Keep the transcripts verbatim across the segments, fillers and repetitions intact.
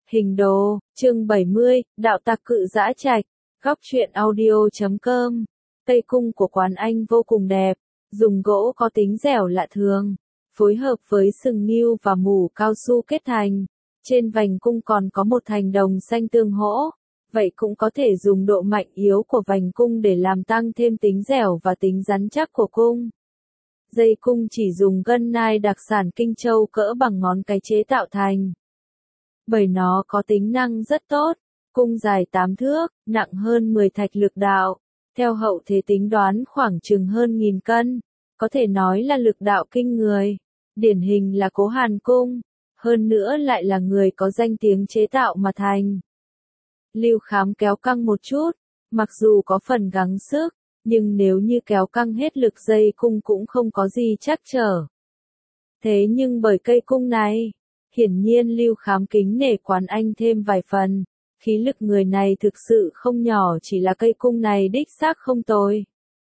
Hình đồ, chương bảy mươi, đạo tặc Cự Giã Trạch, góc truyện audio chấm com. Cây cung của quán anh vô cùng đẹp, dùng gỗ có tính dẻo lạ thường, phối hợp với sừng niu và mủ cao su kết thành. Trên vành cung còn có một thành đồng xanh tương hỗ, vậy cũng có thể dùng độ mạnh yếu của vành cung để làm tăng thêm tính dẻo và tính rắn chắc của cung. Dây cung chỉ dùng gân nai đặc sản Kinh Châu cỡ bằng ngón cái chế tạo thành. Bởi nó có tính năng rất tốt, cung dài tám thước, nặng hơn mười thạch lực đạo, theo hậu thế tính đoán khoảng chừng hơn nghìn cân, có thể nói là lực đạo kinh người, điển hình là Cố Hàn cung, hơn nữa lại là người có danh tiếng chế tạo mà thành. Lưu Khám kéo căng một chút, mặc dù có phần gắng sức, nhưng nếu như kéo căng hết lực dây cung cũng không có gì trắc trở. Thế nhưng bởi cây cung này, hiển nhiên Lưu Khám kính nể quán anh thêm vài phần, khí lực người này thực sự không nhỏ, chỉ là cây cung này đích xác không tồi.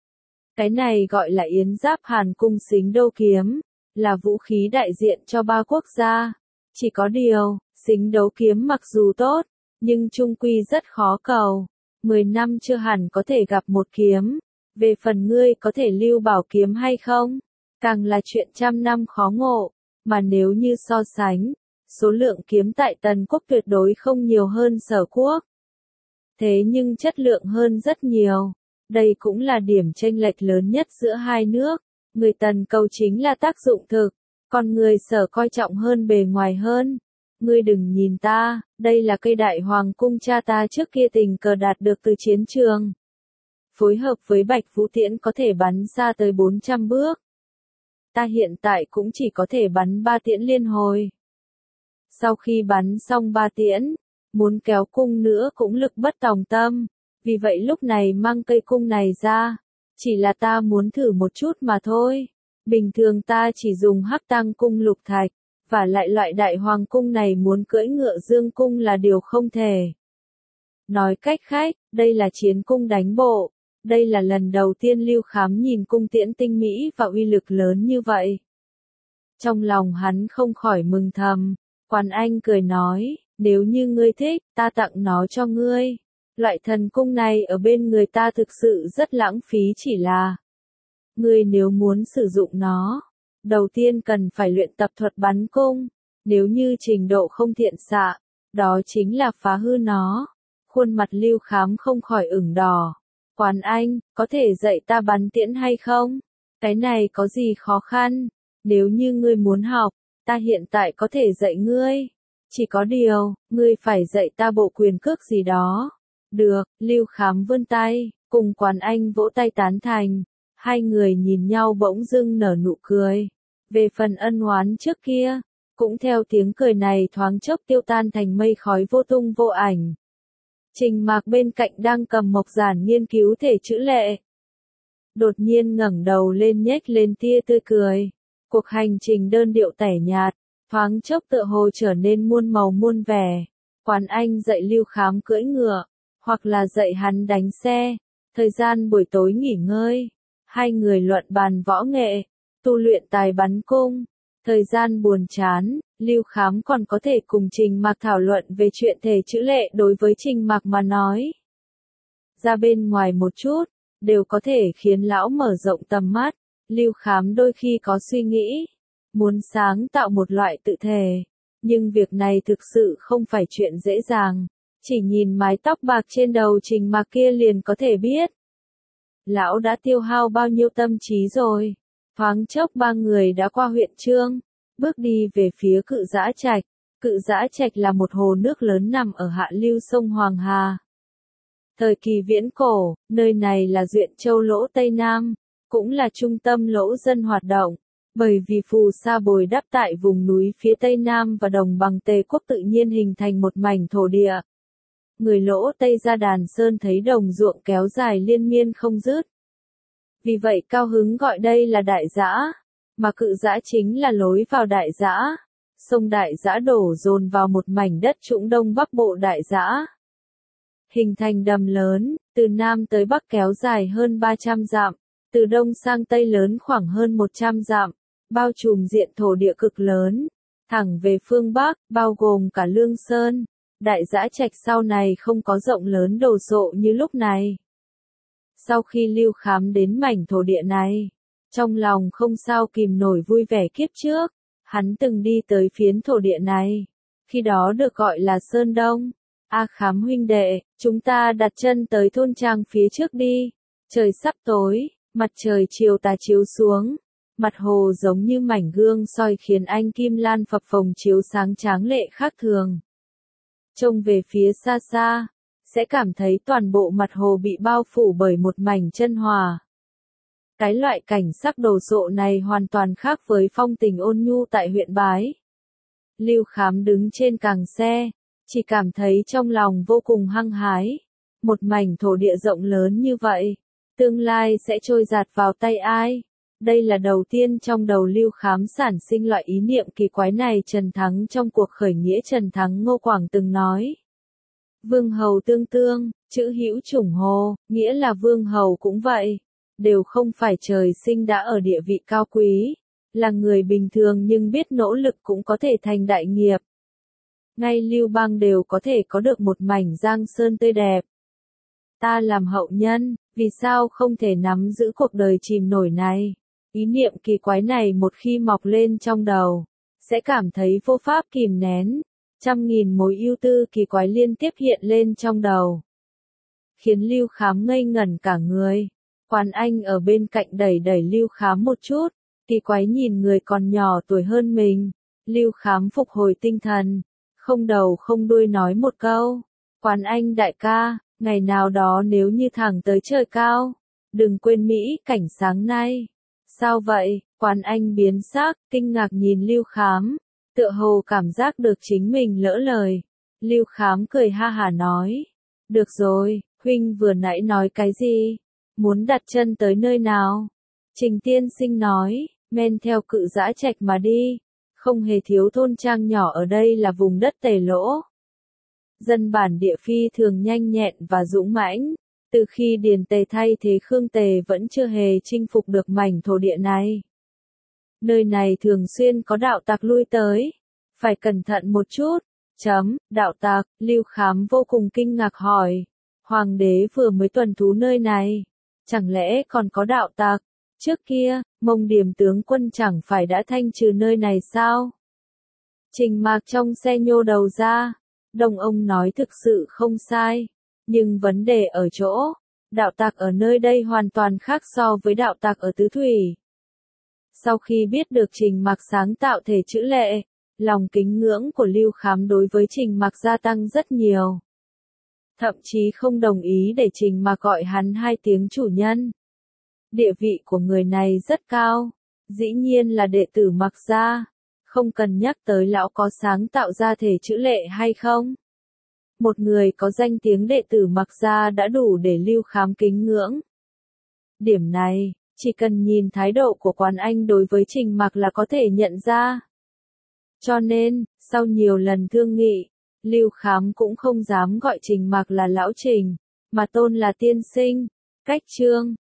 Cái này gọi là Yến Giáp Hàn cung Sính Đô kiếm, là vũ khí đại diện cho ba quốc gia. Chỉ có điều, Sính Đấu kiếm mặc dù tốt, nhưng chung quy rất khó cầu. Mười năm chưa hẳn có thể gặp một kiếm. Về phần ngươi có thể lưu bảo kiếm hay không, càng là chuyện trăm năm khó ngộ. Mà nếu như so sánh, số lượng kiếm tại Tần quốc tuyệt đối không nhiều hơn Sở quốc. Thế nhưng chất lượng hơn rất nhiều. Đây cũng là điểm chênh lệch lớn nhất giữa hai nước. Người Tần cầu chính là tác dụng thực, còn người Sở coi trọng hơn bề ngoài hơn. Ngươi đừng nhìn ta, đây là cây đại hoàng cung cha ta trước kia tình cờ đạt được từ chiến trường. Phối hợp với Bạch Vũ Tiễn có thể bắn xa tới bốn trăm bước. Ta hiện tại cũng chỉ có thể bắn ba tiễn liên hồi. Sau khi bắn xong ba tiễn, muốn kéo cung nữa cũng lực bất tòng tâm, vì vậy lúc này mang cây cung này ra, chỉ là ta muốn thử một chút mà thôi. Bình thường ta chỉ dùng Hắc Tăng cung lục thạch, và lại loại đại hoàng cung này muốn cưỡi ngựa dương cung là điều không thể. Nói cách khác, đây là chiến cung đánh bộ. Đây là lần đầu tiên Lưu Khám nhìn cung tiễn tinh mỹ và uy lực lớn như vậy. Trong lòng hắn không khỏi mừng thầm, Quán Anh cười nói, nếu như ngươi thích, ta tặng nó cho ngươi. Loại thần cung này ở bên người ta thực sự rất lãng phí, chỉ là ngươi nếu muốn sử dụng nó, đầu tiên cần phải luyện tập thuật bắn cung, nếu như trình độ không thiện xạ, đó chính là phá hư nó. Khuôn mặt Lưu Khám không khỏi ửng đỏ. Quán Anh, có thể dạy ta bắn tiễn hay không? Cái này có gì khó khăn? Nếu như ngươi muốn học, ta hiện tại có thể dạy ngươi. Chỉ có điều, ngươi phải dạy ta bộ quyền cước gì đó. Được, Lưu Khám vươn tay, cùng Quán Anh vỗ tay tán thành. Hai người nhìn nhau bỗng dưng nở nụ cười. Về phần ân oán trước kia, cũng theo tiếng cười này thoáng chốc tiêu tan thành mây khói vô tung vô ảnh. Trình Mạc bên cạnh đang cầm mộc giản nghiên cứu thể chữ lệ. Đột nhiên ngẩng đầu lên nhếch lên tia tươi cười. Cuộc hành trình đơn điệu tẻ nhạt, thoáng chốc tựa hồ trở nên muôn màu muôn vẻ. Quán Anh dạy Lưu Khám cưỡi ngựa, hoặc là dạy hắn đánh xe. Thời gian buổi tối nghỉ ngơi, hai người luận bàn võ nghệ, tu luyện tài bắn cung. Thời gian buồn chán, Lưu Khám còn có thể cùng Trình Mạc thảo luận về chuyện thể chữ lệ. Đối với Trình Mạc mà nói, ra bên ngoài một chút, đều có thể khiến lão mở rộng tầm mắt. Lưu Khám đôi khi có suy nghĩ, muốn sáng tạo một loại tự thể, nhưng việc này thực sự không phải chuyện dễ dàng. Chỉ nhìn mái tóc bạc trên đầu Trình Mạc kia liền có thể biết, lão đã tiêu hao bao nhiêu tâm trí rồi. Thoáng chốc ba người đã qua huyện Chương, bước đi về phía Cự Giã Trạch. Cự Giã Trạch là một hồ nước lớn nằm ở hạ lưu sông Hoàng Hà. Thời kỳ viễn cổ, nơi này là Duyện Châu Lỗ Tây Nam, cũng là trung tâm lỗ dân hoạt động, bởi vì phù sa bồi đắp tại vùng núi phía Tây Nam và đồng bằng Tề quốc tự nhiên hình thành một mảnh thổ địa. Người Lỗ Tây ra Đàn Sơn thấy đồng ruộng kéo dài liên miên không dứt. Vì vậy cao hứng gọi đây là Đại Giã, mà Cự Giã chính là lối vào Đại Giã. Sông Đại Giã đổ dồn vào một mảnh đất trũng đông bắc bộ Đại Giã, hình thành đầm lớn, từ Nam tới Bắc kéo dài hơn ba trăm dặm, từ Đông sang Tây lớn khoảng hơn một trăm dặm, bao trùm diện thổ địa cực lớn, thẳng về phương Bắc, bao gồm cả Lương Sơn. Đại Dã Trạch sau này không có rộng lớn đồ sộ như lúc này. Sau khi Lưu Khám đến mảnh thổ địa này, trong lòng không sao kìm nổi vui vẻ kiếp trước, hắn từng đi tới phiến thổ địa này, khi đó được gọi là Sơn Đông. A Khám huynh đệ, chúng ta đặt chân tới thôn trang phía trước đi. Trời sắp tối, mặt trời chiều tà chiếu xuống, mặt hồ giống như mảnh gương soi khiến ánh kim lan phập phồng chiếu sáng tráng lệ khác thường. Trông về phía xa xa, sẽ cảm thấy toàn bộ mặt hồ bị bao phủ bởi một mảnh chân hòa. Cái loại cảnh sắc đồ sộ này hoàn toàn khác với phong tình ôn nhu tại huyện Bái. Lưu Khám đứng trên càng xe, chỉ cảm thấy trong lòng vô cùng hăng hái. Một mảnh thổ địa rộng lớn như vậy, tương lai sẽ trôi dạt vào tay ai? Đây là đầu tiên trong đầu Lưu Khám sản sinh loại ý niệm kỳ quái này. Trần Thắng trong cuộc khởi nghĩa Trần Thắng Ngô Quảng từng nói. Vương hầu tương tương, chữ hữu chủng hồ, nghĩa là vương hầu cũng vậy. Đều không phải trời sinh đã ở địa vị cao quý, là người bình thường nhưng biết nỗ lực cũng có thể thành đại nghiệp. Ngay Lưu Bang đều có thể có được một mảnh giang sơn tươi đẹp. Ta làm hậu nhân, vì sao không thể nắm giữ cuộc đời chìm nổi này? Ý niệm kỳ quái này một khi mọc lên trong đầu, sẽ cảm thấy vô pháp kìm nén. Trăm nghìn mối ưu tư kỳ quái liên tiếp hiện lên trong đầu, khiến Lưu Khám ngây ngẩn cả người. Quan Anh ở bên cạnh đẩy đẩy Lưu Khám một chút, kỳ quái nhìn người còn nhỏ tuổi hơn mình. Lưu Khám phục hồi tinh thần, không đầu không đuôi nói một câu. Quan Anh đại ca, ngày nào đó nếu như thẳng tới trời cao, đừng quên Mỹ cảnh sáng nay. Sao vậy? Quan Anh biến sắc, kinh ngạc nhìn Lưu Khám, tựa hồ cảm giác được chính mình lỡ lời. Lưu Khám cười ha hả nói, được rồi, huynh vừa nãy nói cái gì? Muốn đặt chân tới nơi nào? Trình tiên sinh nói, men theo Cự Dã Trạch mà đi, không hề thiếu thôn trang nhỏ ở đây là vùng đất Tề Lỗ. Dân bản địa phi thường nhanh nhẹn và dũng mãnh, từ khi Điền Tề thay thế Khương Tề vẫn chưa hề chinh phục được mảnh thổ địa này. Nơi này thường xuyên có đạo tặc lui tới, phải cẩn thận một chút. Chấm, đạo tặc, Lưu Khám vô cùng kinh ngạc hỏi, hoàng đế vừa mới tuần thú nơi này, chẳng lẽ còn có đạo tặc? Trước kia, Mông Điểm tướng quân chẳng phải đã thanh trừ nơi này sao? Trình Mạc trong xe nhô đầu ra, Đông ông nói thực sự không sai, nhưng vấn đề ở chỗ, đạo tặc ở nơi đây hoàn toàn khác so với đạo tặc ở Tứ Thủy. Sau khi biết được Trình Mạc sáng tạo thể chữ lệ, lòng kính ngưỡng của Lưu Khám đối với Trình Mạc gia tăng rất nhiều. Thậm chí không đồng ý để Trình Mạc gọi hắn hai tiếng chủ nhân. Địa vị của người này rất cao, dĩ nhiên là đệ tử Mạc gia, không cần nhắc tới lão có sáng tạo ra thể chữ lệ hay không. Một người có danh tiếng đệ tử Mạc gia đã đủ để Lưu Khám kính ngưỡng. Điểm này, chỉ cần nhìn thái độ của Quan Anh đối với Trình Mạc là có thể nhận ra. Cho nên, sau nhiều lần thương nghị, Lưu Khám cũng không dám gọi Trình Mạc là lão Trình, mà tôn là tiên sinh. Cách chương